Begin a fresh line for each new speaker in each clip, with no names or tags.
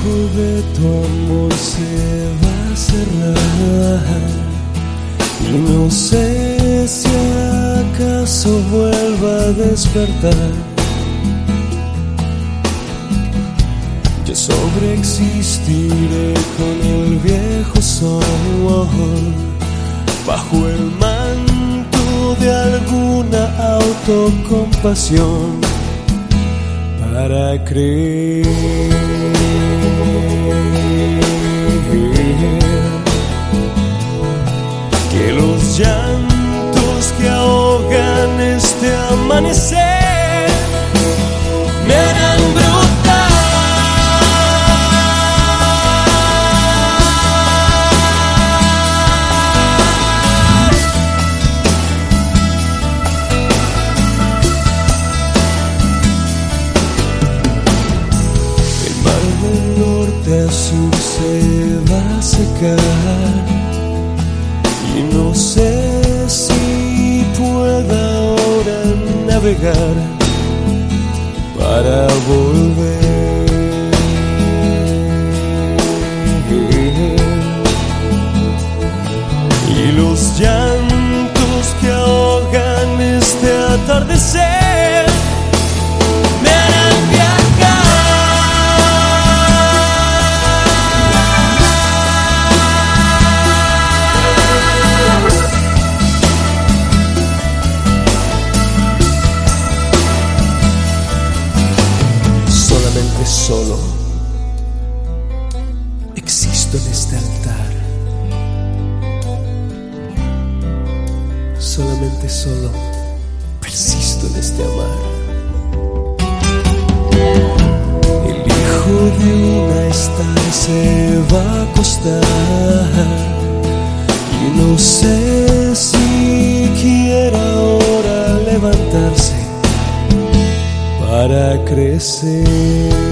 ojo de tu amor se va a cerrar y no sé si acaso vuelva a despertar. Yo sobreexistiré con el viejo sol bajo el manto de alguna autocompasión para creer que los llantos que ahogan este amanecer me harán brotar. El mar del norte a sur se va a secar y no sé si pueda ahora navegar para volver. Y los llantos que ahogan este atardecer me harán viajar. Solo existo en este altar, solamente solo persisto en este amar. El hijo de una estar se va a acostar y no sé si quiera ahora levantarse para crecer.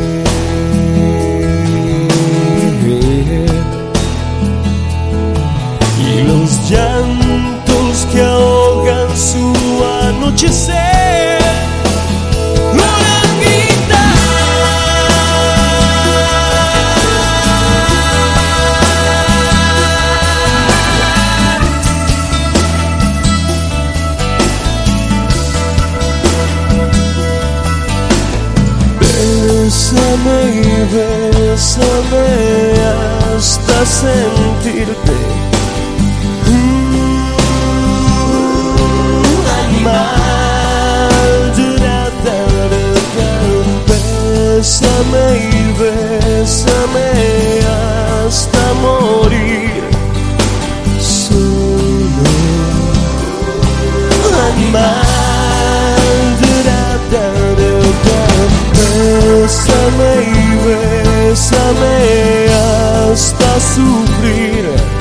Y los llantos que ahogan su anochecer me harán gritar. Bésame y bésame hasta sentirte animal. Bésame y bésame hasta morir solo. Animal. Bésame y bésame hasta sufrir.